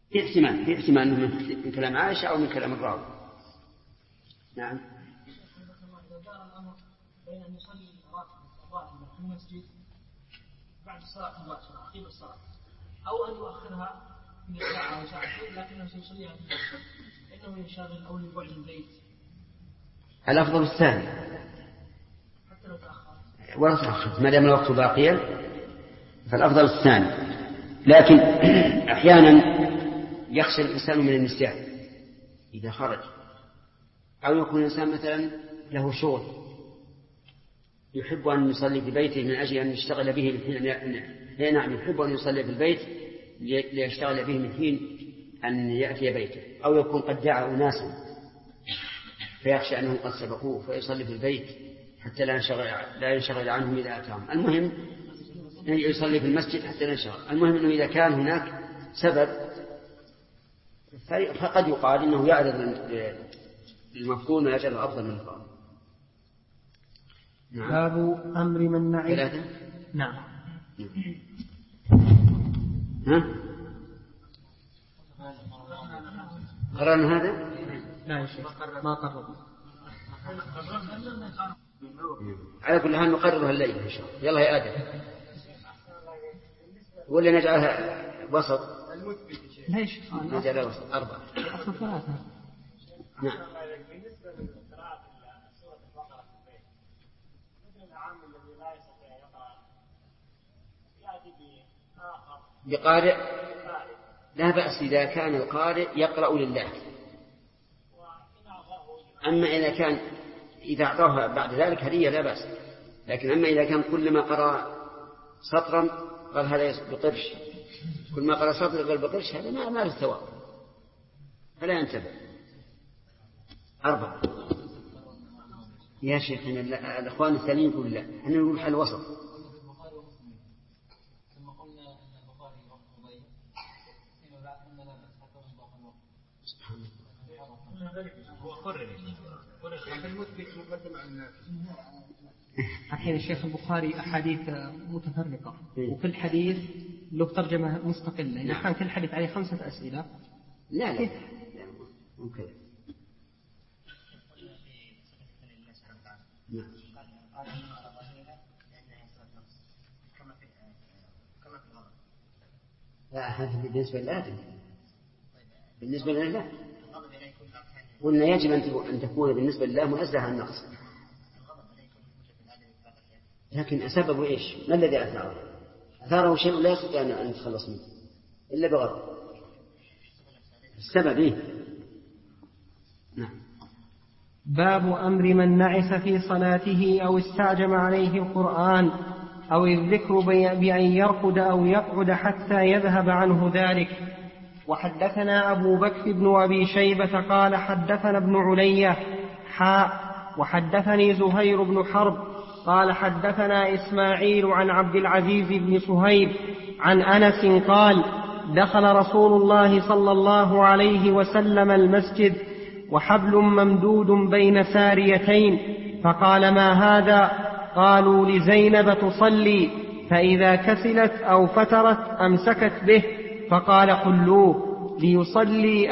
في احتمال أنه من كلام عائشة أو من كلام الراوي. نعم. إذا دار الأمر بين أن يصلي الراتب في المسجد بعد الصلاة مباشرة أخير الصلاة، أو أن يؤخرها من ساعة أو ساعتين لكنه سيصليها في المسجد إنه ينشغل أو لبعد البيت. الأفضل الثاني حتى لو تأخر ولا تأخر ما دام الوقت باقيا فالأفضل الثاني. لكن أحيانا يخشى الإنسان من النسيان إذا خرج، أو يكون الإنسان مثلا له شغل يحب أن يصلي في بيته من أجل أن يشتغل به من حين نعم يحب أن يصلي في البيت ليشتغل به من حين أن يأتي بيته، أو يكون قد دعا أناسا فيخشى أنهم قد سبقوه فيصلي في البيت حتى لا ينشغل عنهم إذا أتاهم. المهم يصلي في المسجد حتى لا ينشغل. المهم أنه إذا كان هناك سبب فقد يقال إنه يعرض المفضول من أجل الأفضل من الفضل. نعم. باب أمر من نعي. ثلاثة. نعم. ها؟ قررنا هذا؟ لا يا شيخ ما قررنا. على كل حال نقررها الليل إن شاء الله. يلا يا آدم ولا نجعلها وسط؟ لا يا شيخ نجعلها وسط 4. أصل 3. نعم. بالنسبة لقراءة سورة البقرة في البيت مثل العام الذي لا يستطيع يقرأ يأتي بآخر بقارئ لا بأس إذا كان القارئ يقرأ لله. أما إذا أعطاه بعد ذلك هدية لا بأس. لكن أما إذا كان كلما قرأ سطرا قال هذا بقرش، كل ما قرأ سطر قال بقرش، هذا ما له ثواب فلا ينتبه. 4 يا شيخ الأخوان الثانيين يقول لا، احنا نقول حل وسط. أحيانا الشيخ البخاري أحاديث متفرقة وكل حديث له ترجمة مستقلة. إذا كان كل حديث عليه 5 أسئلة لا ممكن. لا هذا بالنسبة لله. بالنسبة لله قلنا يجب أن تكون بالنسبة لله منزه عن النقص. لكن أسبب إيش؟ ما الذي أثاره شيء لا يستطيع أن يتخلص منه إلا بغضب. السبب إيه؟ نعم. باب أمر من نعس في صلاته أو استعجم عليه القرآن أو الذكر بأن يرقد أو يقعد حتى يذهب عنه ذلك. وحدثنا أبو بكر بن أبي شيبة قال حدثنا ابن علية وحدثني زهير بن حرب قال حدثنا إسماعيل عن عبد العزيز بن صهيب عن أنس قال دخل رسول الله صلى الله عليه وسلم المسجد وحبل ممدود بين ساريتين فقال ما هذا؟ قالوا لزينب تصلي فإذا كسلت أو فترت أمسكت به فقال خلوه ليصلي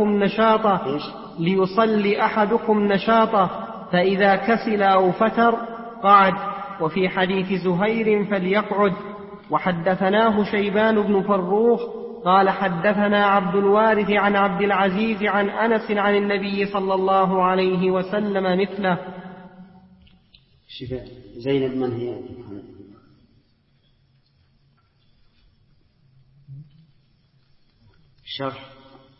أحدكم نشاطه فإذا كسل أو فتر قعد. وفي حديث زهير فليقعد. وحدثناه شيبان بن فروخ قال حدثنا عبد الوارث عن عبد العزيز عن أنس عن النبي صلى الله عليه وسلم مثله. شفاء زينب من هي؟ شرح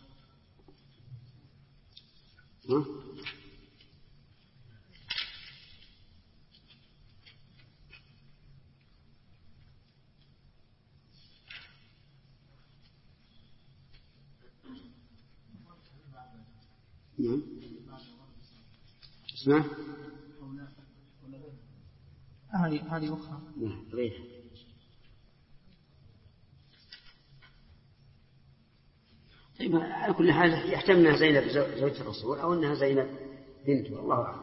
نعم اسمع هذه أخرى. نعم غير. طيب على كل حال يحتمل أنها زينب زوجة الرسول أو أنها زينب بنته الله أعلم.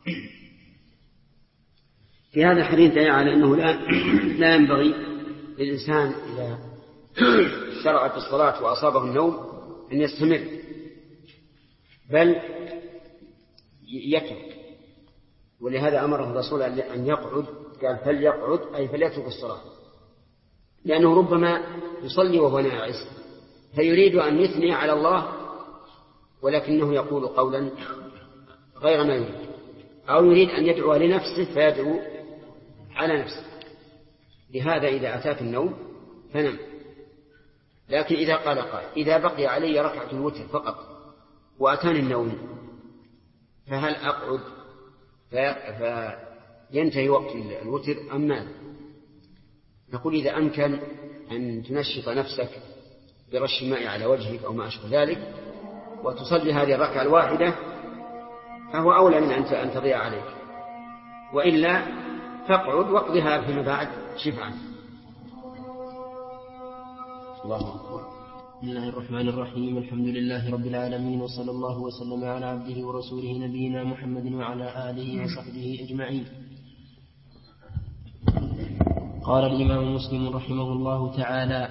في هذا الحديث دليل على أنه لا ينبغي للإنسان إذا شرع في الصلاة وأصابه النوم أن يستمر بل يترك. ولهذا أمره الرسول أن يقعد، قال فليقعد أي فليترك الصلاة، لأنه ربما يصلي وهو ناعس فيريد أن يثني على الله ولكنه يقول قولا غير ما يريد، أو يريد أن يدعو لنفسه فيدعو على نفسه. لهذا إذا أتاك النوم فنم. لكن إذا قال قائل إذا بقي علي ركعة الوتر فقط وأتاني النوم فهل أقعد فينتهي وقت الوتر أم ماذا؟ نقول إذا أمكن أن تنشط نفسك برش الماء على وجهك أو ما أشبه ذلك وتصلي هذه الركعة الواحدة فهو أولى من أن تضيع عليك، وإلا فاقعد واقضها فيما بعد شفعا. الله أكبر. بسم الله الرحمن الرحيم. الحمد لله رب العالمين، وصلى الله وسلم على عبده ورسوله نبينا محمد وعلى آله وصحبه أجمعين. قال الإمام مسلم رحمه الله تعالى: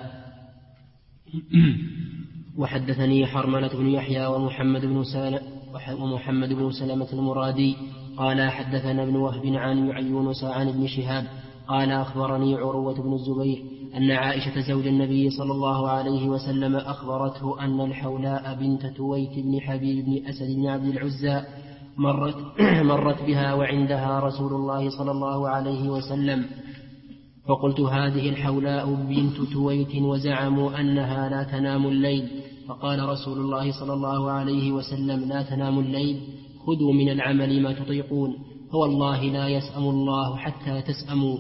وحدثني حرملة بن يحيى ومحمد بن سلمة المرادي قال حدثنا ابن وهب عن يونس عن ابن شهاب قال أخبرني عروة بن الزبير أن عائشة زوج النبي صلى الله عليه وسلم أخبرته أن الحولاء بنت تويت بن حبيب بن أسد بن عبد العزى مرت بها وعندها رسول الله صلى الله عليه وسلم، فقلت: هذه الحولاء بنت تويت وزعموا أنها لا تنام الليل. فقال رسول الله صلى الله عليه وسلم: لا تنام الليل، خذوا من العمل ما تطيقون، فوالله لا يسأم الله حتى تسأموا.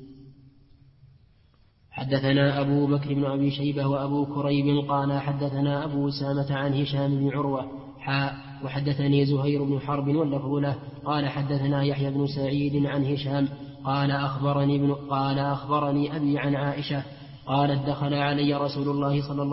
حدثنا أبو بكر بن أبي شيبة وأبو كريب قال حدثنا أبو أسامة عن هشام بن عروة وحدثني زهير بن حرب واللفظ له قال حدثنا يحيى بن سعيد عن هشام قال أخبرني أبي عن عائشة قالت: دخل علي رسول الله صلى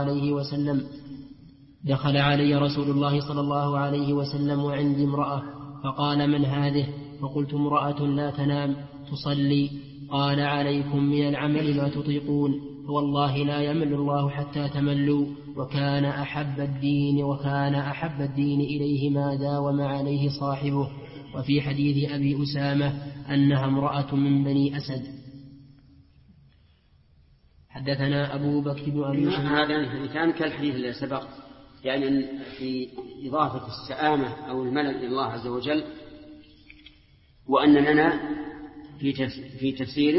الله عليه وسلم وعندي امرأة، فقال: من هذه؟ فقلت: امرأة لا تنام تصلي. قال: عليكم من العمل ما تطيقون، فوالله لا يمل الله حتى تملوا. وكان أحب الدين إليه ما داوم عليه صاحبه. وفي حديث أبي أسامة أنها امرأة من بني أسد. حدثنا أبو بكر بن أبي شيبة. هذا الحديثان كالحديث الذي سبق، يعني في إضافة السآمة أو الملل إلى الله عز وجل، وأن لنا في تفسيره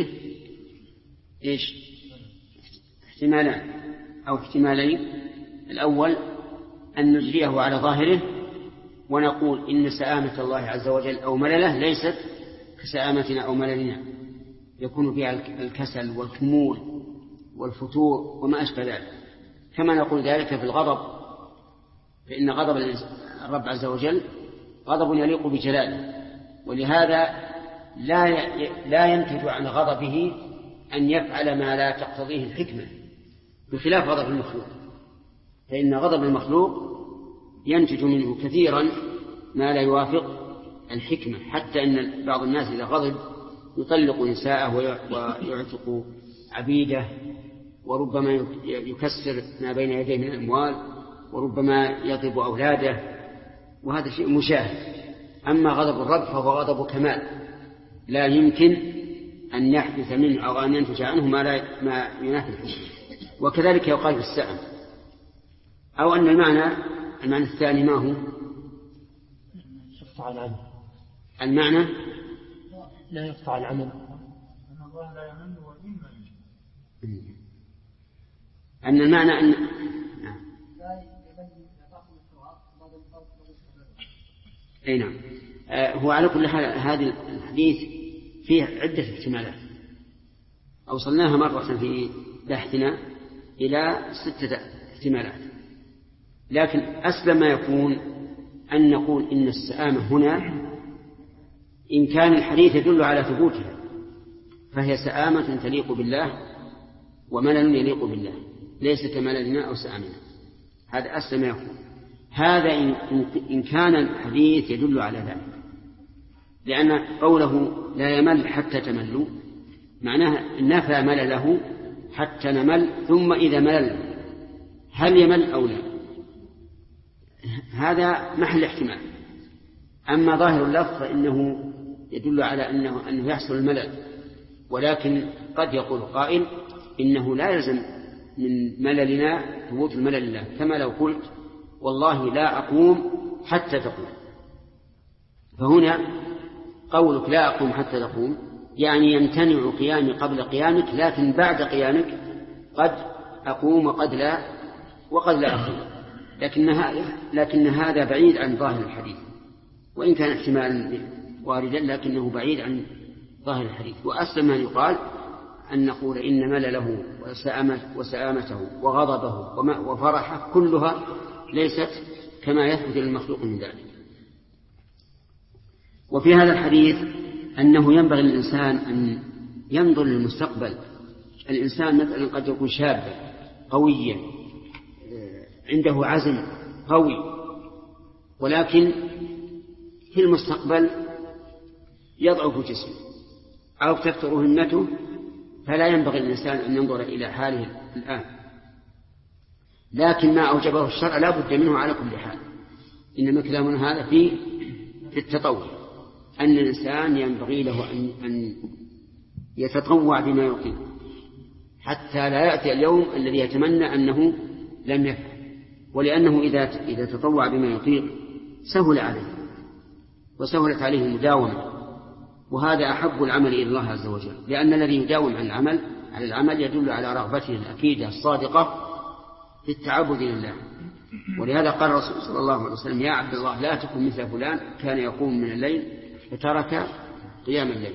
احتمالان أو احتمالين. الأول أن نجريه على ظاهره ونقول إن سآمة الله عز وجل أو ملله ليست كسآمتنا أو مللنا، يكون فيها الكسل والخمول والفتور وما أشبه ذلك، كما نقول ذلك في الغضب، فإن غضب الرب عز وجل غضب يليق بجلاله، ولهذا لا ينتج عن غضبه أن يفعل ما لا تقتضيه الحكمة، بخلاف غضب المخلوق، فإن غضب المخلوق ينتج منه كثيرا ما لا يوافق الحكمة، حتى إن بعض الناس إذا غضب يطلق نساءه ويعتق عبيده، وربما يكسر ما بين يديه من الأموال، وربما يضرب أولاده، وهذا شيء مشاهد. أما غضب الرب فهو غضب كمال، لا يمكن أن يحدث منه أو أن ينتج عنه ما ينافي الحكمة. وكذلك يقال في السأم. أو أن المعنى الثاني ما هو؟ يقطع العمل. المعنى لا يقطع العمل، أن الله لا يمل وإما أن المعنى أن أي نعم. هو على كل حال هذا الحديث فيه عدة احتمالات أوصلناها مرة في بحثنا إلى 6 احتمالات، لكن أسلم ما يكون أن نقول إن السآمة هنا إن كان الحديث يدل على ثبوتها فهي سآمة تليق بالله وملل يليق بالله، ليس كمللنا أو سآمنا. هذا أسلم ما يكون. هذا إن كان الحديث يدل على ذلك، لأن قوله لا يمل حتى تملوا معناه نفى ملله حتى نمل، ثم إذا ملل هل يمل أو لا؟ هذا محل احتمال. أما ظاهر اللفظ فإنه يدل على أنه يحصل الملل، ولكن قد يقول قائل إنه لا يلزم من مللنا ثبوت الملل لله، كما لو قلت والله لا أقوم حتى تقوم، فهنا قولك لا أقوم حتى تقوم يعني يمتنع قيامي قبل قيامك، لكن بعد قيامك قد أقوم وقد لا أقوم. لكن هذا بعيد عن ظاهر الحديث، وإن كان احتمال واردا لكنه بعيد عن ظاهر الحديث. وأسلم ما يقال أن نقول إن ملله وسآمته وغضبه وفرحه كلها ليست كما يثبت للمخلوق من ذلك. وفي هذا الحديث أنه ينبغي للإنسان أن ينظر للمستقبل. الإنسان مثلا قد يكون شابا قويا عنده عزم قوي، ولكن في المستقبل يضعف جسمه أو تكثر همته، فلا ينبغي للإنسان أن ينظر إلى حاله الآن، لكن ما أوجبه الشرع لا بد منه على كل حال. إنما كلامنا هذا في التطوع، أن الإنسان ينبغي له أن يتطوع بما يطيق حتى لا يأتي اليوم الذي يتمنى أنه لم يفعل، ولأنه إذا تطوع بما يطيق سهل عليه وسهلت عليه المداومة، وهذا أحب العمل إلى الله عز وجل، لأن الذي يداوم على العمل يدل على رغبته الأكيدة الصادقة في التعبد لله. ولهذا قال الرسول صلى الله عليه وسلم يا عبد الله لا تكن مثل فلان كان يقوم من الليل فترك قيام الليل.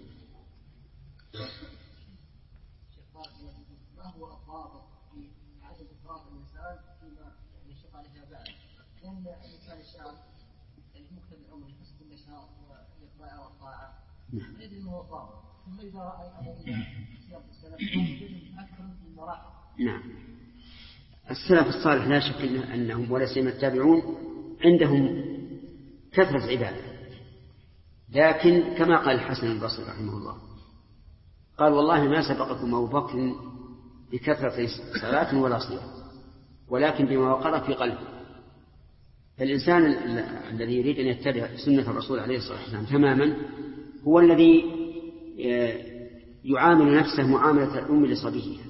ما هو الضابط في عدم إفراط الإنسان فيما يشق عليه بعد؟ لأن الإنسان الشاب مكتب الأمر يحس بالنشاط والإقبال والطاعة، لا يدري ما هو الضابط. ثم إذا رأى سياق السلف يجب أكثر من مراحل. نعم، السلف الصالح لا شك أنهم ولا سيما التابعون عندهم كثرة عبادة، لكن كما قال الحسن البصري رحمه الله قال والله ما سبقكم أبو بكر بكثرة صلاة ولا صيام، ولكن بما وقر في قلبه. فالإنسان الذي يريد أن يتبع سنة الرسول عليه الصلاة والسلام تماما هو الذي يعامل نفسه معاملة الأم لصبيها،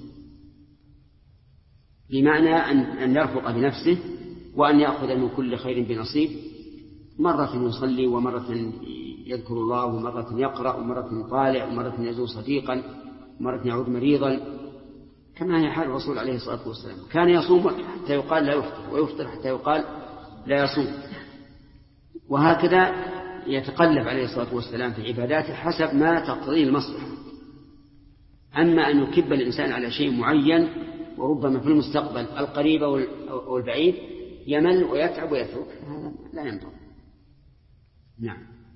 بمعنى أن يرفق بنفسه وأن يأخذ من كل خير بنصيب، مرة يصلي ومرة يذكر الله ومرة يقرأ ومرة يطالع ومرة يزور صديقا ومرة يعود مريضا، كما هي حال الرسول عليه الصلاة والسلام. كان يصوم حتى يقال لا يفطر، ويفطر حتى يقال لا يصوم، وهكذا يتقلب عليه الصلاة والسلام في عباداته حسب ما تقتضيه المصلحة. أما أن يكب الإنسان على شيء معين وربما في المستقبل القريب أو البعيد يمل ويتعب ويترك، هذا لا ينبغي. نعم،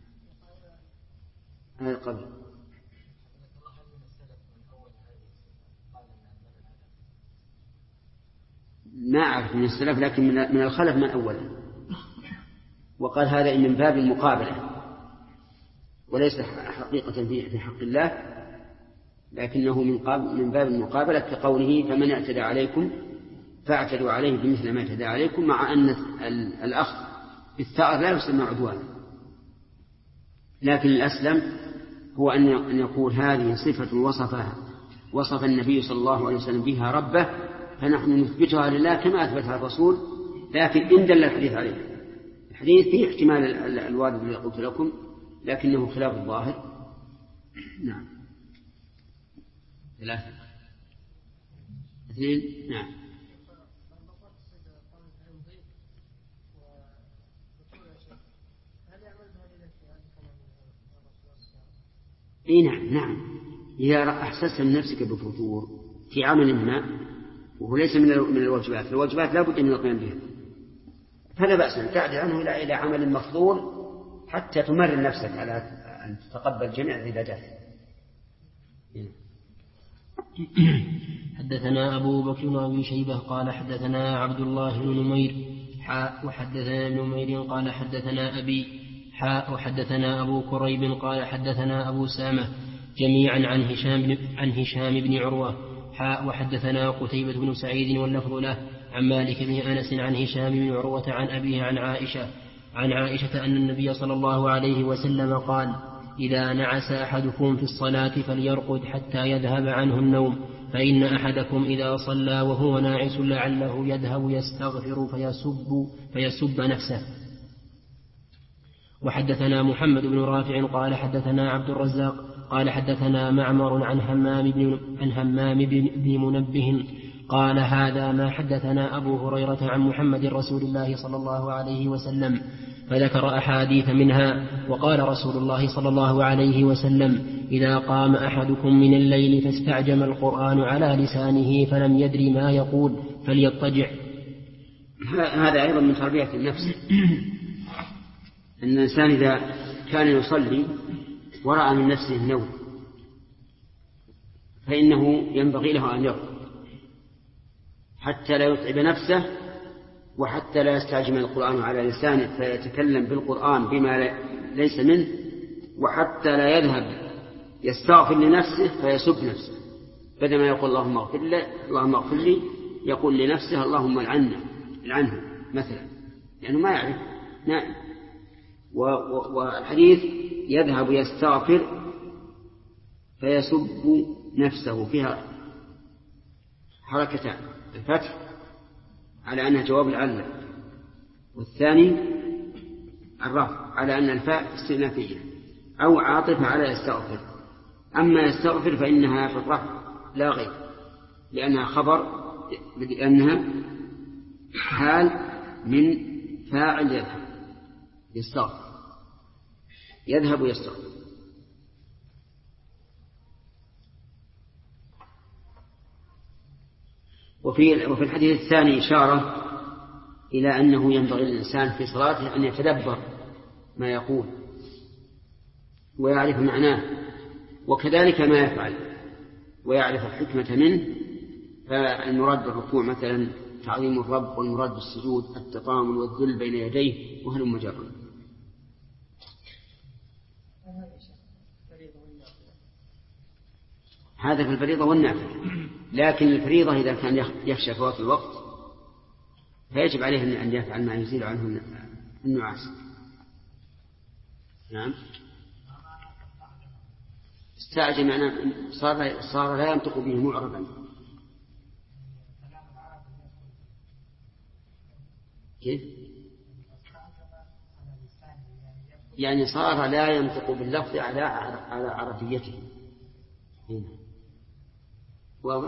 هذا القبل ما أعرف من السلف، لكن من الخلف من أوله، وقال هذا من باب المقابلة وليس حقيقة في حق الله، لكنه من باب المقابلة، كقوله فمن اعتدى عليكم فاعتدوا عليه بمثل ما اعتدى عليكم، مع أن الأخذ بالثأر لا يسمى عدوانا، لكن الأسلم هو أن يقول هذه صفة وصف النبي صلى الله عليه وسلم بها ربه، فنحن نثبتها لله كما أثبتها الرسول، لكن إن دل الحديث عليه. الحديث فيه احتمال الوارد الذي قلت لكم، لكنه خلاف الظاهر. نعم، 3 2 نعم. اي نعم، إذا أحسست من نفسك بفتور في عمل ما وهو ليس من الواجبات لا بد من القيام بها، فلا بأس أن تعدل عنه إلى عمل مفضول حتى تمرن نفسك على أن تتقبل جميع العبادات. حدثنا أبو بكر بن شيبة قال حدثنا عبد الله بن نمير وحدثنا ابن نمير قال حدثنا أبي وحدثنا أبو كريب قال حدثنا أبو سامة جميعا عن هشام بن عروة وحدثنا قتيبة بن سعيد واللفظ له عن مالك بن أنس عن هشام بن عروة عن أبيه عن عائشة أن النبي صلى الله عليه وسلم قال: إذا نعس أحدكم في الصلاة فليرقد حتى يذهب عنه النوم، فإن أحدكم إذا صلى وهو ناعس لعله يذهب يستغفر فيسب نفسه. وحدثنا محمد بن رافع قال حدثنا عبد الرزاق قال حدثنا معمر عن همام بن منبه قال: هذا ما حدثنا أبو هريرة عن محمد رسول الله صلى الله عليه وسلم، فذكر أحاديث منها. وقال رسول الله صلى الله عليه وسلم: إذا قام أحدكم من الليل فاستعجم القرآن على لسانه فلم يدر ما يقول فليضطجع. هذا أيضا من تربية النفس، أن الإنسان إذا كان يصلي ورأى من نفسه النوم فإنه ينبغي له أن يرقد حتى لا يتعب نفسه، وحتى لا يستعجم القرآن على لسانه فيتكلم بالقرآن بما ليس منه، وحتى لا يذهب يستغفر لنفسه فيسب نفسه، بدل ما يقول اللهم اغفر لي يقول لنفسه اللهم العنه مثلا، لأنه ما يعرف نائم. والحديث يذهب يستغفر فيسب نفسه فيها حركتان: الفتح على أنها جواب العلة، والثاني الرفع على أن الفاء استئنافية أو عاطفة على يستغفر. أما يستغفر فإنها في الرفع لا غير، لأنها خبر، لأنها حال من فاعل يذهب يستغفر. وفي الحديث الثاني إشارة إلى أنه ينبغي للإنسان في صلاته أن يتدبر ما يقول ويعرف معناه، وكذلك ما يفعل ويعرف الحكمة منه. فالمراد بالركوع مثلا تعظيم الرب، والمراد بالسجود التطامن والذل بين يديه وهل مجرد. هذا في الفريضة والنافلة، لكن الفريضة إذا كان يخشى فوات الوقت فيجب عليه أن يفعل ما يزيل عنه النعاس. نعم، استعجل معناه صار لا ينطق به معربا. كيف؟ يعني صار لا ينطق باللفظ على عربيته. واضح؟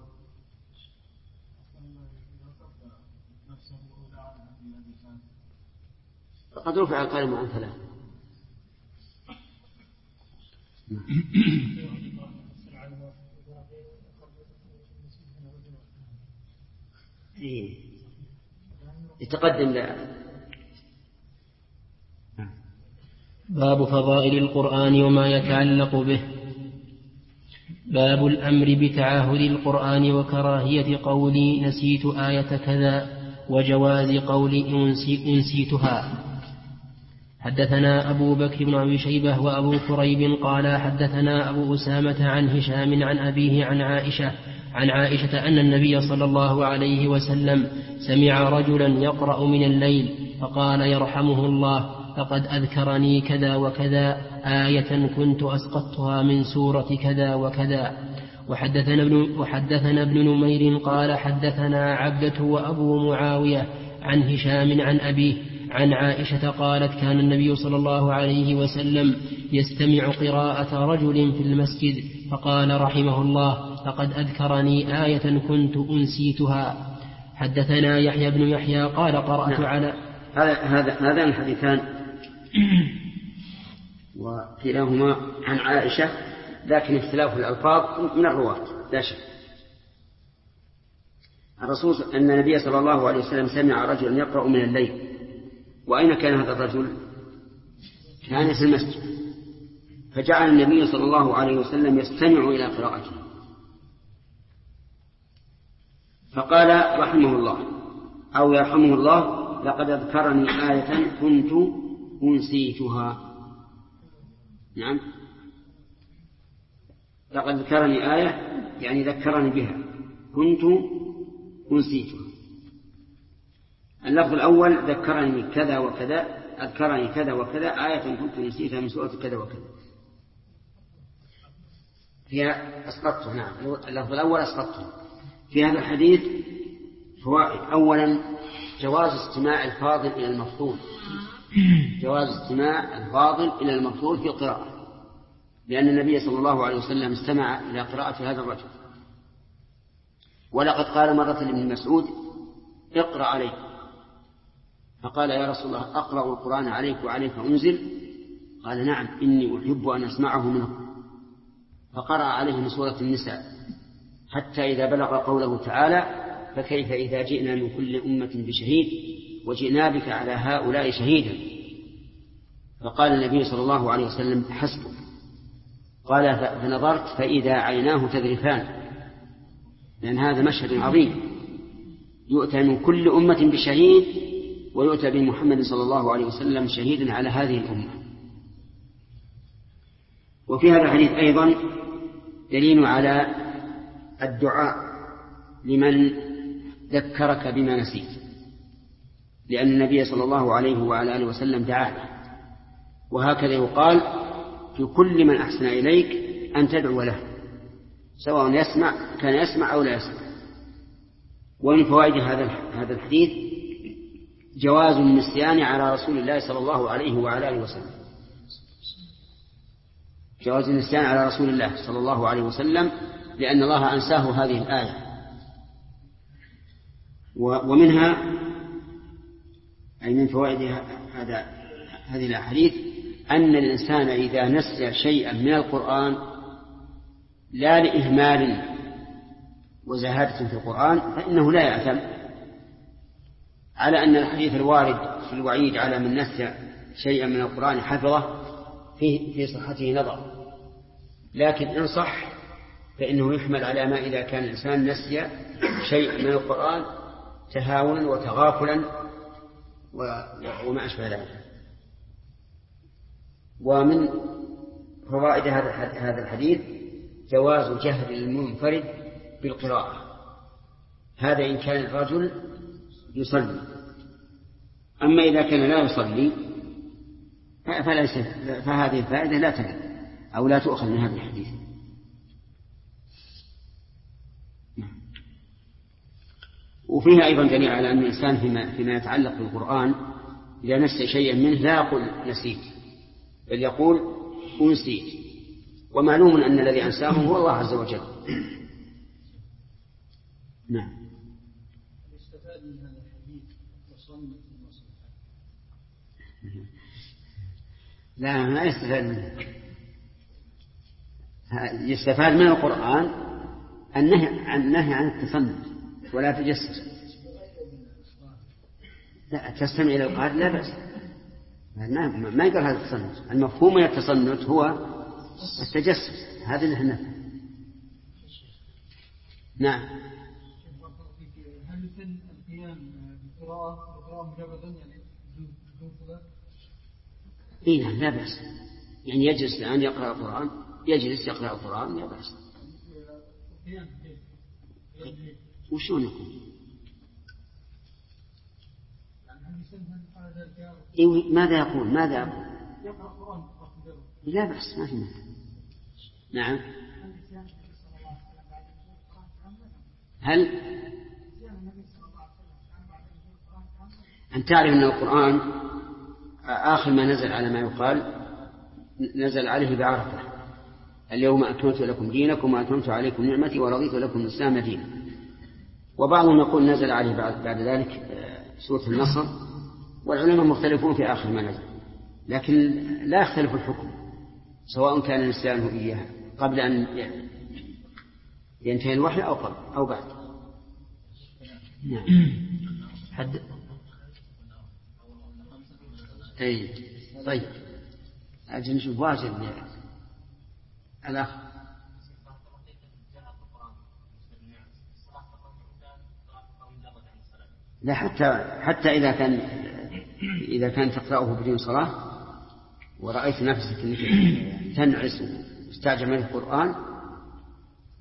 فقد رفع القلم عن 3. يتقدم باب فضائل القرآن وما يتعلق به. باب الأمر بتعاهد القرآن وكراهية قول نسيت آية كذا، وجواز قول أنسيتها. حدثنا أبو بكر بن أبي شيبة وأبو كريب قال حدثنا أبو أسامة عن هشام عن أبيه عن عائشة أن النبي صلى الله عليه وسلم سمع رجلا يقرأ من الليل فقال: يرحمه الله، فقد أذكرني كذا وكذا آية كنت أسقطتها من سورة كذا وكذا. وحدثنا ابن نمير قال حدثنا عبدة وأبو معاوية عن هشام عن أبيه عن عائشة قالت: كان النبي صلى الله عليه وسلم يستمع قراءة رجل في المسجد فقال رحمه الله: فقد أذكرني آية كنت أنسيتها. حدثنا يحيى بن يحيى قال قرأت على هذان الحديثان وكلاهما عن عائشة، لكن اختلاف الألفاظ من الرواة لا شك. الرسول أن النبي صلى الله عليه وسلم سمع رجلا يقرأ من الليل. وأين كان هذا الرجل؟ كان في المسجد، فجعل النبي صلى الله عليه وسلم يستمع إلى قراءته فقال رحمه الله أو يرحمه الله: لقد أذكرني آية كنت أنسيتها. نعم، لقد ذكرني آية يعني ذكرني بها كنت أنسيتها. اللفظ الأول ذكرني كذا وكذا، أذكرني كذا وكذا، آية كنت نسيتها من سورة كذا وكذا، فيها أسقطته. نعم، اللفظ الأول أسقطته. في هذا الحديث فوائد. أولا جواز استماع الفاضل إلى المفضول، جواز استماع الفاضل إلى المفضول في القراءة، لأن النبي صلى الله عليه وسلم استمع إلى قراءة هذا الرجل. ولقد قال مرة لابن مسعود: اقرأ عليك، فقال: يا رسول الله أقرأ القرآن عليك وعليك أنزل؟ قال: نعم، إني أحب أن أسمعه منه. فقرأ عليه من سورة النساء حتى إذا بلغ قوله تعالى: فكيف إذا جئنا من كل أمة بشهيد وجئنا بك على هؤلاء شهيدا. فقال النبي صلى الله عليه وسلم: حسبك. قال: فنظرت فإذا عيناه تذرفان، لأن هذا مشهد عظيم، يؤتى من كل أمة بشهيد ويؤتى بمحمد صلى الله عليه وسلم شهيدا على هذه الأمة. وفي هذا الحديث أيضا دليل على الدعاء لمن ذكرك بما نسيت، لأن النبي صلى الله عليه وعلى آله وسلم دعا له، وهكذا يقال في كل من أحسن إليك أن تدعو له، سواء كان يسمع أو لا يسمع. ومن فوائد هذا الحديث جواز النسيان على رسول الله صلى الله عليه وعلى آله وسلم، جواز النسيان على رسول الله صلى الله عليه وسلم، لأن الله أنساه هذه الآية. ومنها أي من فوائد هذه الأحاديث أن الإنسان إذا نسي شيئا من القرآن لا لإهمال وزهادة في القرآن فإنه لا يأثم، على أن الحديث الوارد في الوعيد على من نسي شيئا من القرآن حفظه في صحته نظر، لكن إن صح فإنه يحمل على ما إذا كان الإنسان نسي شيئا من القرآن تهاونا وتغافلا وما أشبه ذلك. ومن فوائد هذا الحديث جواز جهل المنفرد بالقراءة، هذا إن كان الرجل يصلي. أما إذا كان لا يصلي فهذه الفائدة لا ترد أو لا تؤخذ من هذا الحديث. وفيها أيضا دليل على أن الإنسان فيما يتعلق بالقرآن إذا نسي شيئا منه لا يقول نسيت، بل يقول أنسيت، ومعلوم أن الذي أنساه هو الله عز وجل. نعم. يستفاد من هذا الحديث وصمت المصلحة. لا، ما يستفاد منه. يستفاد من القرآن النهي عن التصنت ولا تجسس. لا، تستمع إلى القارئ لا بأس، ما يقال هذا التصنت. المفهوم من التصنت هو التجسس، هذا اللي احنا. نعم. هل يمكن القيام بالقراءة مجردا يعني بدون صلاة؟ إيه نعم، لا بأس، يعني يجلس الآن يقرأ القرآن، يجلس يقرأ القرآن لا بأس. وشون يكون؟ ماذا يقول؟ لا بأس، ما في مانع. نعم. هل أن تعرف أن القرآن آخر ما نزل على ما يقال نزل عليه بعرفة: اليوم أكملت لكم دينكم وأتممت عليكم نعمتي ورضيت لكم الإسلام دينا. وبعضهم يقول نزل عليه بعد ذلك سورة النصر، والعلماء مختلفون في آخر ما نزل، لكن لا يختلف الحكم سواء كان الإنسان إياها قبل أن ينتهي الوحي أو قبل أو بعد. نعم. أي طيب، أجل نشوف واجب الأخ. لا، حتى إذا كان تقرأه بدون صلاة ورأيت نفسك تنعس واستعجل من القرآن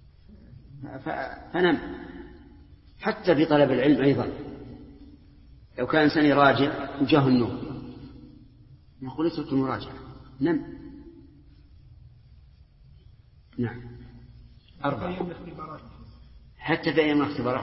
فنم. حتى في طلب العلم أيضا لو كان إنسان يراجع وجاه النوم نقول اترك المراجعة نم. نعم 4 حتى في أيام الاختبارات.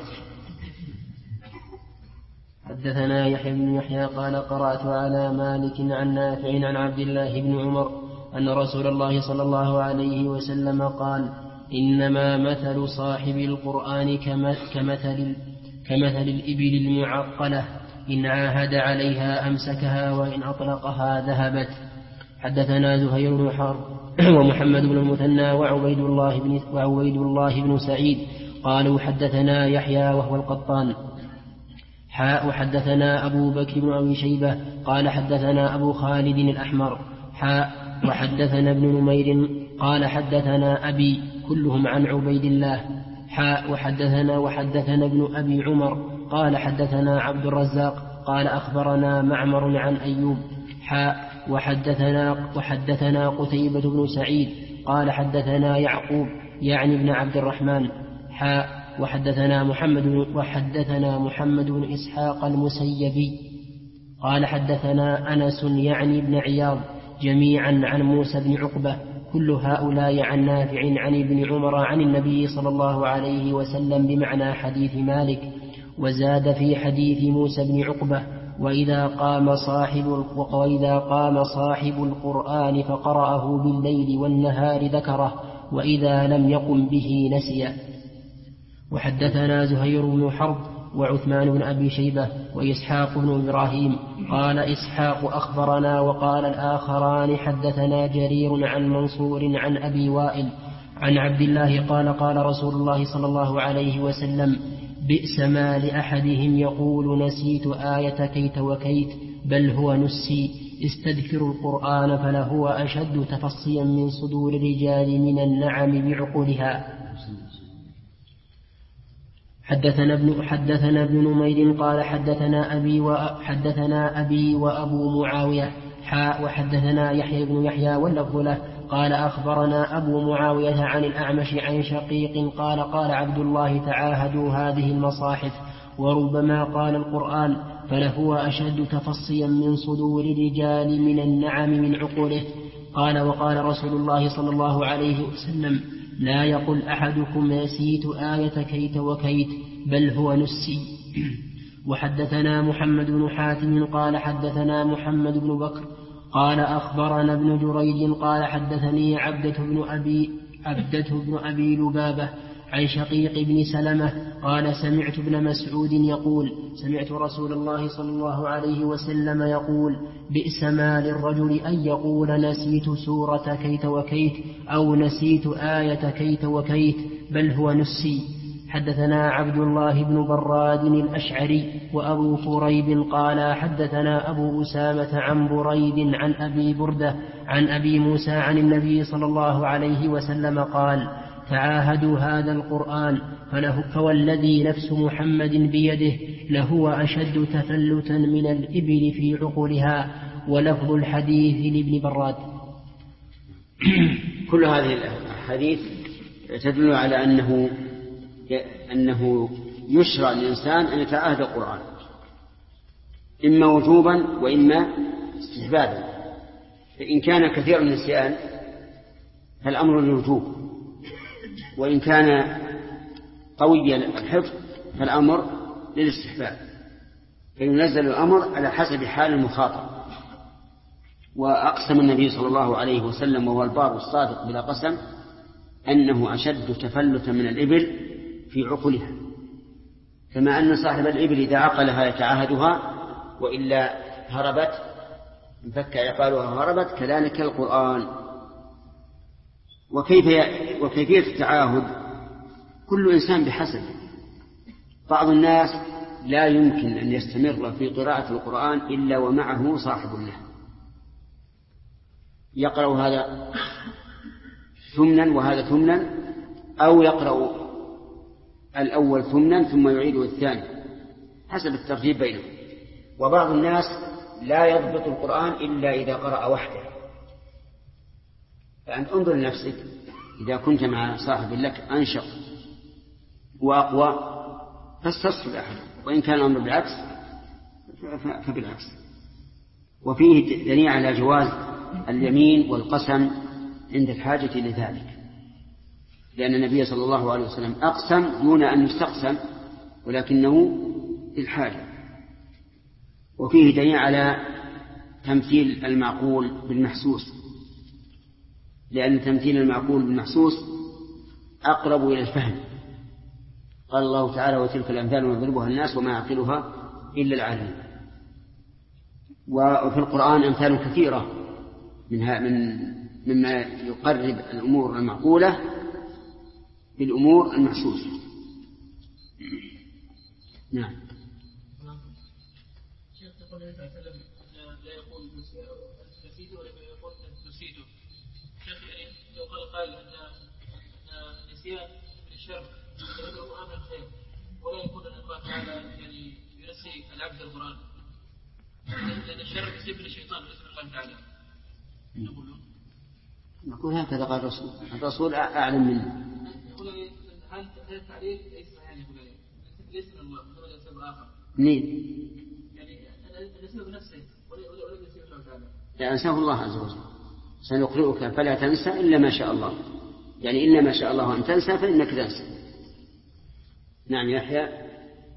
حدثنا يحيى بن يحيى قال قرأت على مالك عن نافع عن عبد الله بن عمر أن رسول الله صلى الله عليه وسلم قال إنما مثل صاحب القرآن كمثل الإبل المعقلة إن عاهد عليها أمسكها وإن أطلقها ذهبت. حدثنا زهير بن حرب ومحمد بن المثنى وعبيد الله بن سعيد قالوا حدثنا يحيى وهو القطان وحدثنا أبو بكر بن أبي شيبة قال حدثنا أبو خالد الأحمر وحدثنا ابن نمير قال حدثنا أبي كلهم عن عبيد الله وحدثنا ابن أبي عمر قال حدثنا عبد الرزاق قال أخبرنا معمر عن أيوب وحدثنا قتيبة بن سعيد قال حدثنا يعقوب يعني ابن عبد الرحمن وحدثنا محمد بن إسحاق المسيبي قال حدثنا أنس يعني ابن عياض جميعا عن موسى بن عقبة كل هؤلاء عن نافع عن ابن عمر عن النبي صلى الله عليه وسلم بمعنى حديث مالك. وزاد في حديث موسى بن عقبة وإذا قام صاحب القرآن فقرأه بالليل والنهار ذكره وإذا لم يقم به نسي. وحدثنا زهير بن حرب وعثمان بن أبي شيبة وإسحاق بن إبراهيم قال إسحاق أخبرنا وقال الآخران حدثنا جرير عن منصور عن أبي وائل عن عبد الله قال رسول الله صلى الله عليه وسلم بئس ما لأحدهم يقول نسيت آية كيت وكيت بل هو نسي استذكروا القرآن فلهو أشد تفصيا من صدور الرجال من النعم بعقولها. حدثنا ابن نمير قال حدثنا أبي وأبو معاوية وحدثنا يحيى بن يحيى واللفظ له قال أخبرنا أبو معاوية عن الأعمش عن شقيق قال عبد الله تعاهدوا هذه المصاحف وربما قال القرآن فلهو أشد تفصيا من صدور الرجال من النعم من عقوله. قال وقال رسول الله صلى الله عليه وسلم لا يقل أحدكم نسيت آية كيت وكيت بل هو نسي. وحدثنا محمد بن حاتم قال حدثنا محمد بن بكر قال أخبرنا ابن جريج قال حدثني عبدة بن أبي لبابة عن شقيق بن سلمة قال سمعت ابن مسعود يقول سمعت رسول الله صلى الله عليه وسلم يقول بئس ما للرجل أن يقول نسيت سورة كيت وكيت أو نسيت آية كيت وكيت بل هو نسي. حدثنا عبد الله بن براد الأشعري وأبو فريد قال حدثنا أبو أسامة عن بريد عن أبي بردة عن أبي موسى عن النبي صلى الله عليه وسلم قال تعاهدوا هذا القرآن فوالذي نفس محمد بيده لهو أشد تفلتا من الإبل في عقولها. ولفظ الحديث لابن براد. كل هذه الحديث تدل على أنه يشرع للإنسان أن يتعاهد القرآن إما وجوبا وإما استحبابا. فإن كان كثير النسيان فالأمر للوجوب، وإن كان قوي الحفظ فالأمر للاستحباب، فينزل الأمر على حسب حال المخاطب. وأقسم النبي صلى الله عليه وسلم وهو البار الصادق بلا قسم أنه أشد تفلتا من الإبل في عقلها، كما أن صاحب الإبل إذا عقلها يتعاهدها وإلا هربت انفك عقالها هربت، كذلك القرآن. وكيفية التعاهد كل إنسان بحسب. بعض الناس لا يمكن أن يستمر في قراءة القرآن إلا ومعه صاحب له، يقرأ هذا ثمنا وهذا ثمنا، أو يقرأ الأول ثمنا ثم يعيده الثاني حسب الترتيب بينهم. وبعض الناس لا يضبط القرآن إلا إذا قرأ وحده. فأنت انظر لنفسك، إذا كنت مع صاحب لك أنشط وأقوى فاستصحب أحد، وإن كان الأمر بالعكس فبالعكس. وفيه دليل على جواز اليمين والقسم عند الحاجة إلى ذلك، لأن النبي صلى الله عليه وسلم أقسم دون أن يستقسم ولكنه للحاجة. وفيه دليل على تمثيل المعقول بالمحسوس، لأن تمثيل المعقول بالمحسوس أقرب إلى الفهم. قال الله تعالى: وتلك الأمثال نضربها الناس وما يعقلها إلا العالمون. وفي القرآن أمثال كثيرة مما يقرب الأمور المعقولة بالأمور المحسوسة. نعم. شيخ تقول النبي صلى الله عليه وسلم لا يقول نسيت ولا يقول نسيت. شيخ يعني لو قال قائل أن النسيان من الشر يذكر القرآن الخير، ولا يكون أن الله تعالى يعني ينسي العبد القرآن، لأن الشر يصيب من الشيطان بإذن الله تعالى. نقول هكذا قال الرسول أعلم منه. يقول هل التعليل ليس يعني ليس من الله، هذا سبب آخر. منين؟ يعني النسيء بنفسه ولا ينسيه الله تعالى. لا، أنساه الله عز وجل. سنقرئك فلا تنسى إلا ما شاء الله، يعني إلا ما شاء الله أن تنسى فإنك تنسى. نعم يحيى.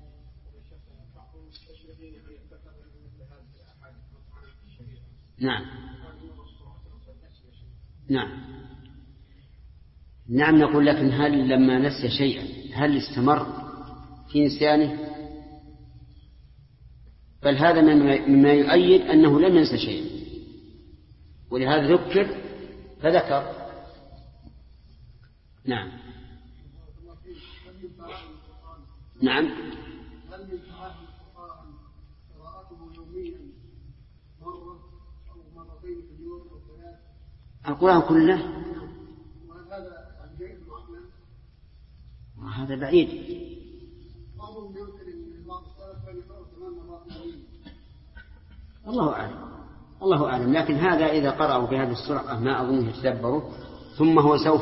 نعم نعم نعم. نقول لكن هل لما نسي شيئا هل استمر في نسيانه؟ بل هذا مما يؤيد أنه لم ينسى شيئا، ولهذا ذكر فذكر. نعم نعم. هل من تعاهد القرآن قراءته يوميا مرة أو مرتين في اليوم أو ثلاث؟ القرآن كله؟ وهل هذا جيد معقلا؟ هذا بعيد. بعضهم ينكر أن بعض السلف كان يقرأ 8 مرات يوميا. الله أعلم، الله أعلم. لكن هذا إذا قرأوا بهذه السرعة ما أظنه يتدبروا، ثم هو سوف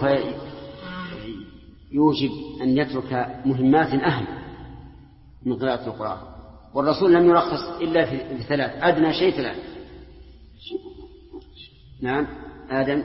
يوجب أن يترك مهمات أهم من قراءة القرآن. والرسول لم يرخص إلا في 3، أدنى شيء 3. نعم. آدم.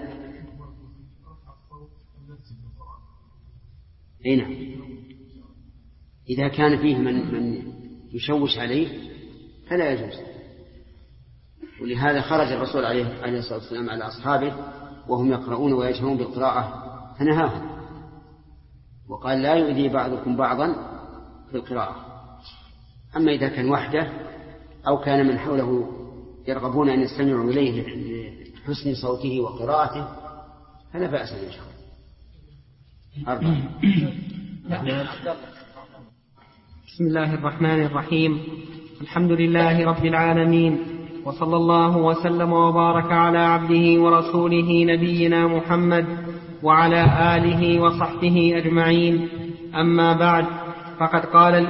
أي نعم. إذا كان فيه من يشوش عليه فلا يجوز. ولهذا خرج الرسول عليه الصلاة والسلام على أصحابه وهم يقرؤون ويجهرون بالقراءة فنهاهم، وقال: لا يؤذي بعضكم بعضا في القراءة. أما إذا كان وحده أو كان من حوله يرغبون أن يستمعوا إليه لحسن صوته وقراءته فلا بأس إن شاء الله. 4. بسم الله الرحمن الرحيم. الحمد لله رب العالمين، وصلى الله وسلم وبارك على عبده ورسوله نبينا محمد وعلى آله وصحبه أجمعين. أما بعد، فقد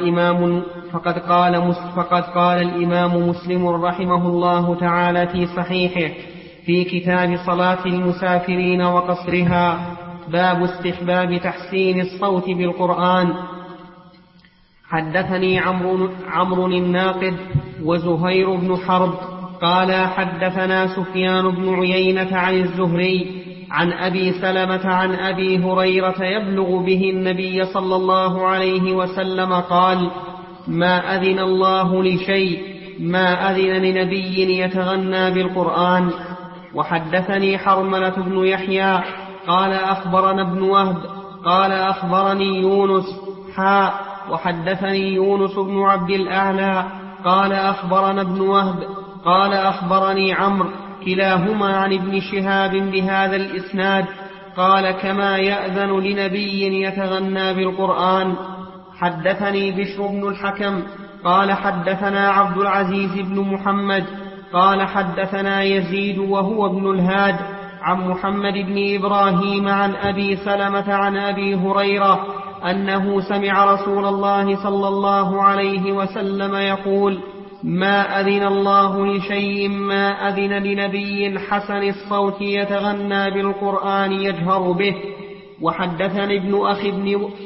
قال الإمام مسلم رحمه الله تعالى في صحيحه في كتاب صلاة المسافرين وقصرها: باب استحباب تحسين الصوت بالقرآن. حدثني عمرو الناقد وزهير بن حرب قال حدثنا سفيان بن عيينة عن الزهري عن أبي سلمة عن أبي هريرة يبلغ به النبي صلى الله عليه وسلم قال: ما أذن الله لشيء ما أذن لنبي يتغنى بالقرآن. وحدثني حرملة بن يحيى قال أخبرنا ابن وهب قال أخبرني يونس وحدثني يونس بن عبد الأعلى قال أخبرنا ابن وهب قال أخبرني عمرو كلاهما عن ابن شهاب بهذا الإسناد قال: كما يأذن لنبي يتغنى بالقرآن. حدثني بشر بن الحكم قال حدثنا عبد العزيز بن محمد قال حدثنا يزيد وهو ابن الهاد عن محمد بن إبراهيم عن أبي سلمة عن أبي هريرة أنه سمع رسول الله صلى الله عليه وسلم يقول: ما أذن الله لشيء ما أذن لنبي حسن الصوت يتغنى بالقرآن يجهر به. وحدثني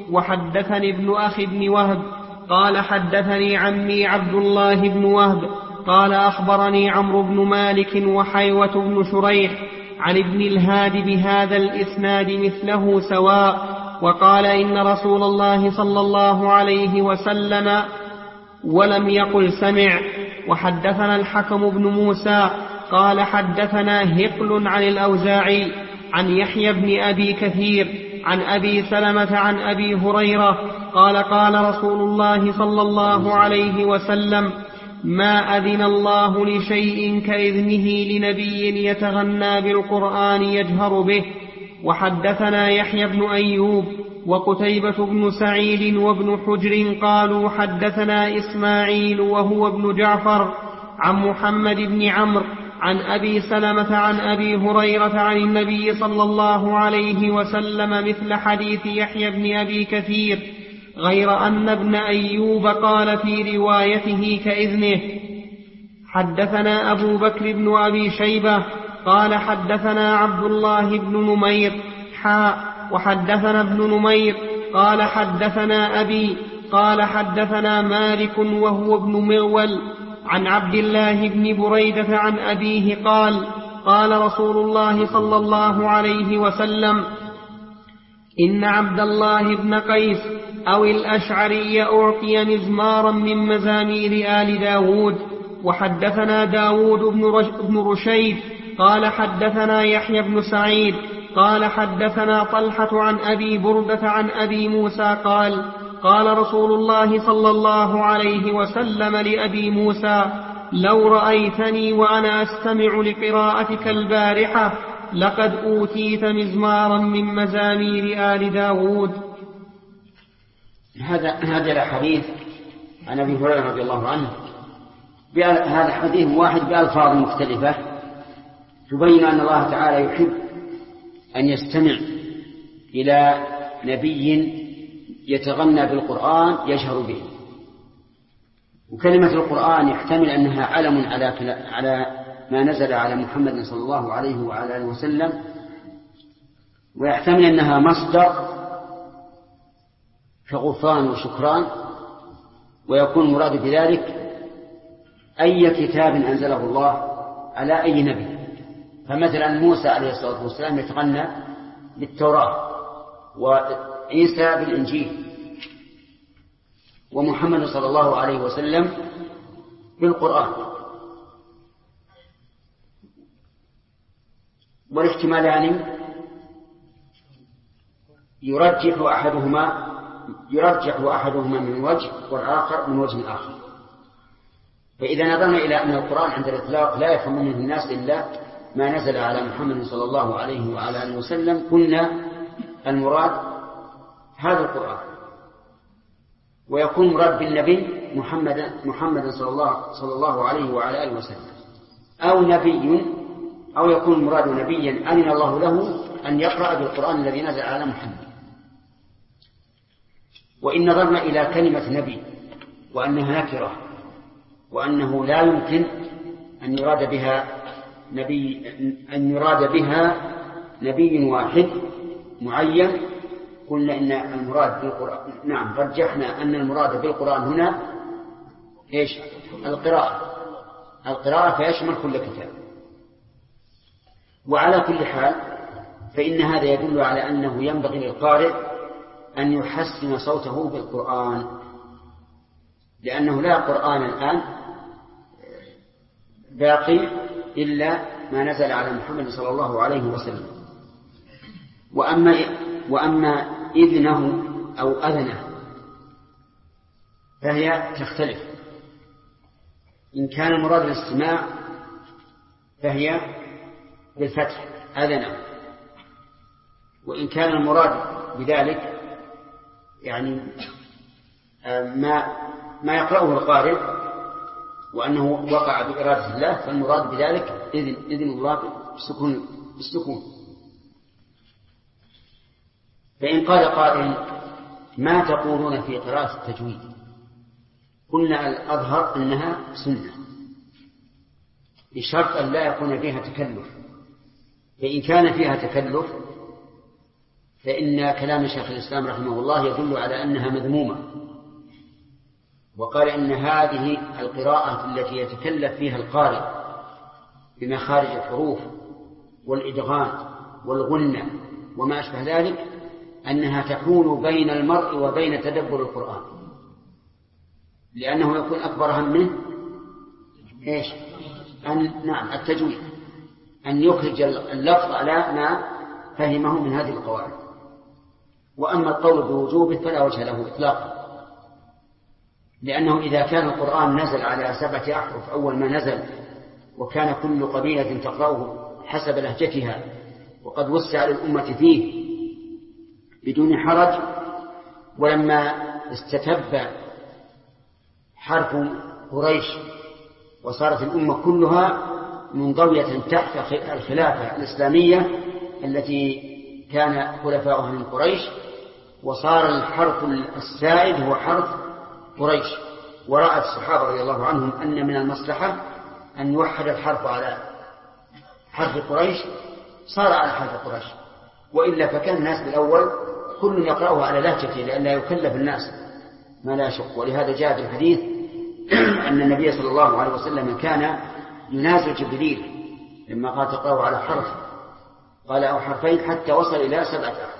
ابن أخي بن وهب قال حدثني عمي عبد الله بن وهب قال أخبرني عمرو بن مالك وحيوة بن شريح عن ابن الهاد بهذا الإسناد مثله سواء، وقال إن رسول الله صلى الله عليه وسلم ولم يقل سمع. وحدثنا الحكم بن موسى قال حدثنا هقل عن الأوزاعي عن يحيى بن أبي كثير عن أبي سلمة عن أبي هريرة قال قال رسول الله صلى الله عليه وسلم ما أذن الله لشيء كإذنه لنبي يتغنى بالقرآن يجهر به. وحدثنا يحيى بن أيوب وقتيبة بن سعيد وابن حجر قالوا حدثنا إسماعيل وهو ابن جعفر عن محمد بن عمرو عن أبي سلمة عن أبي هريرة عن النبي صلى الله عليه وسلم مثل حديث يحيى بن أبي كثير، غير أن ابن أيوب قال في روايته كإذنه. حدثنا أبو بكر بن أبي شيبة قال حدثنا عبد الله بن نمير وحدثنا ابن نمير قال حدثنا أبي قال حدثنا مالك وهو ابن مغول عن عبد الله بن بريدة عن أبيه قال قال رسول الله صلى الله عليه وسلم إن عبد الله بن قيس أو الأشعري أعطي مزمارا من مزامير آل داود. وحدثنا داود بن رشيد قال حدثنا يحيى بن سعيد قال حدثنا طلحة عن أبي بردة عن أبي موسى قال قال رسول الله صلى الله عليه وسلم لأبي موسى لو رأيتني وأنا أستمع لقراءتك البارحة لقد أوتيت مزمارا من مزامير آل داود. هذا الحديث عن أبي هريرة رضي الله عنه، هذا حديث واحد بألفاظ مختلفة تبين أن الله تعالى يحب أن يستمع إلى نبي يتغنى بالقرآن يجهر به. وكلمة القرآن يحتمل أنها علم على ما نزل على محمد صلى الله عليه وعلى آله وسلم، ويحتمل أنها مصدر كغفران وشكران، ويكون المراد بذلك أي كتاب أنزله الله على أي نبي. فمثلا موسى عليه الصلاة والسلام يتغنى بالتوراة، وعيسى بالإنجيل، ومحمد صلى الله عليه وسلم بالقرآن. والاحتمالان يرجح أحدهما من وجه والآخر من وجه آخر. فإذا نظرنا إلى أن القرآن عند الإطلاق لا يفهم منه الناس إلا ما نزل على محمد صلى الله عليه وعلى آله وسلم، قلنا المراد هذا القرآن، ويكون مراد بالنبي محمد صلى الله عليه وعلى آله وسلم، أو نبي، أو يكون مراد نبيا أذن الله له أن يقرأ بالقرآن الذي نزل على محمد. وإن نظرنا إلى كلمة نبي وأنها نكرة، وأنه لا يمكن أن يراد بها نبي واحد معين، قلنا إن المراد بالقرآن، نعم، رجحنا أن المراد بالقرآن هنا إيش؟ القراءة فيشمل كل كتاب. وعلى كل حال فإن هذا يدل على أنه ينبغي للقارئ أن يحسن صوته بالقرآن، لأنه لا قرآن الآن باقي إلا ما نزل على محمد صلى الله عليه وسلم. وأما إذنه أو أذنه فهي تختلف. إن كان المراد الاستماع فهي بالفتح أذنه، وإن كان المراد بذلك يعني ما يقرأه القارئ وأنه وقع بإرادة الله، فالمراد بذلك إذن الله بالسكون. فإن قال قائل ما تقولون في قراءة التجويد؟ قلنا الأظهر أنها سنة بشرط أن لا يكون فيها تكلف. فإن كان فيها تكلف فإن كلام شيخ الإسلام رحمه الله يدل على أنها مذمومة، وقال إن هذه القراءة التي يتكلف فيها القارئ بمخارج الحروف والإدغام والغنة وما أشبه ذلك أنها تكون بين المرء وبين تدبر القرآن، لأنه يكون أكبر همه إيش؟ نعم التجويد، أن يخرج اللفظ على ما فهمه من هذه القواعد. وأما القول بوجوبه فلا وجه له إطلاقا، لأنه إذا كان القرآن نزل على 7 أحرف أول ما نزل، وكان كل قبيلة تقرأه حسب لهجتها، وقد وسع للأمة فيه بدون حرج، ولما استتب حرف قريش وصارت الأمة كلها منضوية تحت الخلافة الإسلامية التي كان خلفاؤها من قريش، وصار الحرف السائد هو حرف قريش، ورأى الصحابة رضي الله عنهم أن من المصلحة أن يوحد الحرف على حرف قريش، صار على حرف قريش، وإلا فكان الناس بالأول كل يقرأه على لهجته لأن لا يكلف الناس ما لا يشق. ولهذا جاء في الحديث أن النبي صلى الله عليه وسلم كان ينازل جبريل لما قال تقرأه على حرف، قال أو حرفين حتى وصل إلى 7 أحرف.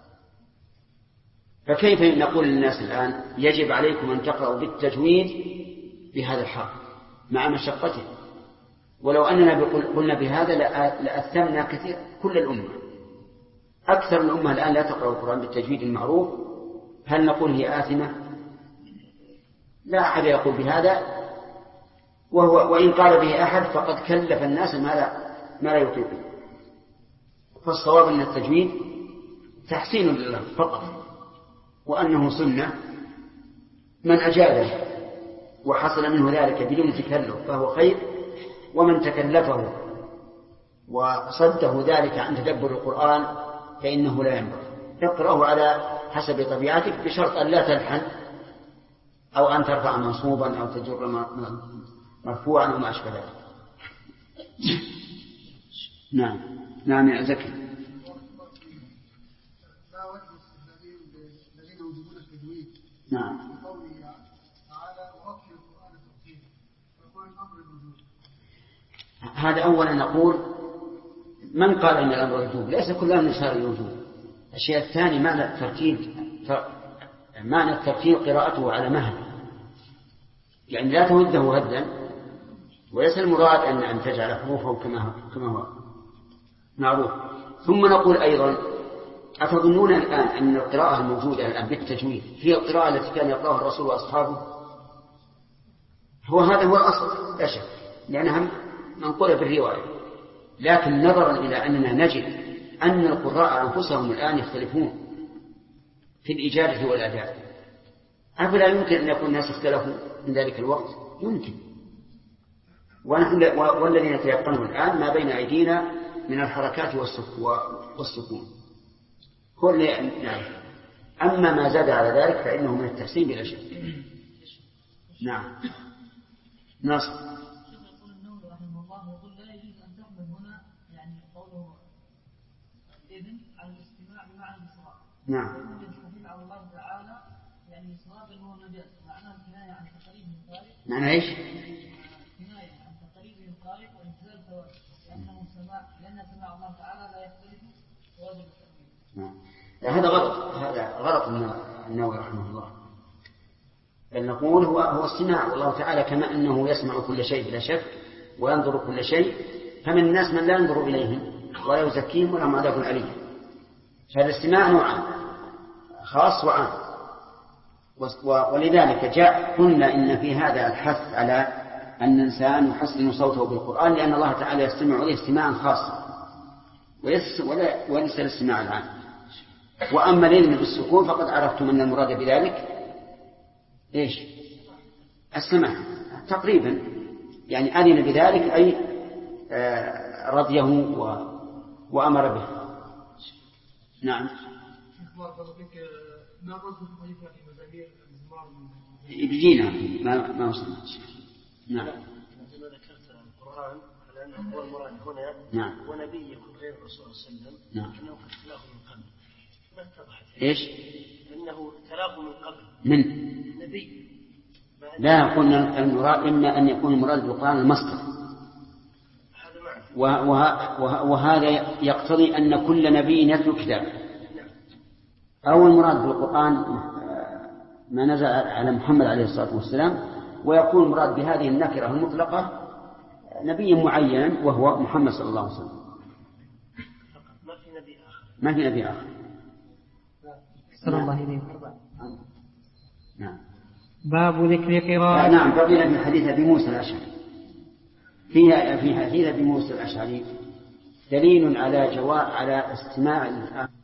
فكيف نقول للناس الآن يجب عليكم أن تقرأوا بالتجويد بهذا الحرف مع مشقته؟ ولو أننا قلنا بهذا لأثمنا كثير كل الأمة. أكثر الأمة الآن لا تقرأ القرآن بالتجويد المعروف. هل نقول هي آثمة؟ لا أحد يقول بهذا، وإن قال به أحد فقد كلف الناس ما لا يطيقون. فالصواب أن التجويد تحسين لله فقط، وأنه سنة من أجاده وحصل منه ذلك بدون تكلف فهو خير، ومن تكلفه وصده ذلك عن تدبر القرآن فإنه لا ينبغي. اقرأه على حسب طبيعتك بشرط أن لا تلحن أو أن ترفع منصوبا أو تجر مرفوعا وما أشبه ذلك. نعم يا زكي. لا وجه الذين يوجبون التجويد. نعم. قوله تعالى ورتل القرآن ترتيلا، فيكون الأمر الوجوب. هذا أولا نقول من قال إن الأمر الوجوب؟ ليس كل أمر صار الوجوب. الشيء الثاني معنى الترتيل قراءته على مهل، يعني لا تهده هدا، وليس المراد أن تجعل حروفه كما هو معروف. ثم نقول أيضا أتظنون الآن أن القراءة الموجودة الآن بالتجويد هي القراءة التي كان يقرأها الرسول وأصحابه؟ هذا هو الأصل لا شك، لأنها منقولة بالرواية. لكن نظرا إلى أننا نجد أن القراء أنفسهم الآن يختلفون في الإجادة والأداء، أفلا يمكن أن يكون الناس اختلفوا من ذلك الوقت؟ يمكن. والذين يتيقنون الآن ما بين أيدينا من الحركات والسكون كل نعرف. أما ما زاد على ذلك فإنه من التحسين بلا شك. نعم. نصر. يقول النووي رحمه الله يقول لا يجوز أن تحمل هنا يعني قوله إذن على الاستماع بمعنى الإصرار. نعم. يستحيل على الله تعالى يعني إصرار هو نجاة، معناه كناية عن تقريب القارئ. معنى إيش؟ كناية عن تقريب القارئ وانتزال ثوابه، لأن سماع الله تعالى لا يختلف واجب التقريب. نعم. هذا غلط النووي رحمه الله. بل نقول هو السماع، والله تعالى كما أنه يسمع كل شيء بلا شك وينظر كل شيء، فمن الناس من لا ينظر إليهم ولا يزكيهم ولهم عذاب أليم. هذا الاستماع نوعان، خاص وعام. ولذلك قلنا إن في هذا الحث على أن الإنسان يحسن صوته بالقرآن، لأن الله تعالى يستمع إليه استماعا خاصا وليس الاستماع العام. وأما العلم بالسكون فقد عرفتم أن المراد بذلك إيش؟ السماع تقريبا، يعني أذن بذلك أي رضيه وأمر به. نعم. بيجينا ما وصلنا. نعم. عندما ذكرت القرآن على أنه هو المراد هنا. نعم. ونبي يكون غير الرسول صلى الله عليه وسلم. نعم. أنه قد تلاه من قبل. ما اتضحت. إيش؟ أنه تلاه من قبل. من؟ نبي لا، قلنا المراد إما أن يكون المراد بالقرآن المصدر، وهذا يقتضي أن كل نبي يتلو كتاب، أو المراد بالقرآن ما نزل على محمد عليه الصلاة والسلام، ويكون المراد بهذه النكرة المطلقة نبي معين وهو محمد صلى الله عليه وسلم. ما في نبي آخر. صلى الله عليه وسلم. نعم. باب ذكر قراءة. نعم. بقينا في حديث أبي موسى الأشعري. في حديث أبي موسى الأشعري دليل على استماع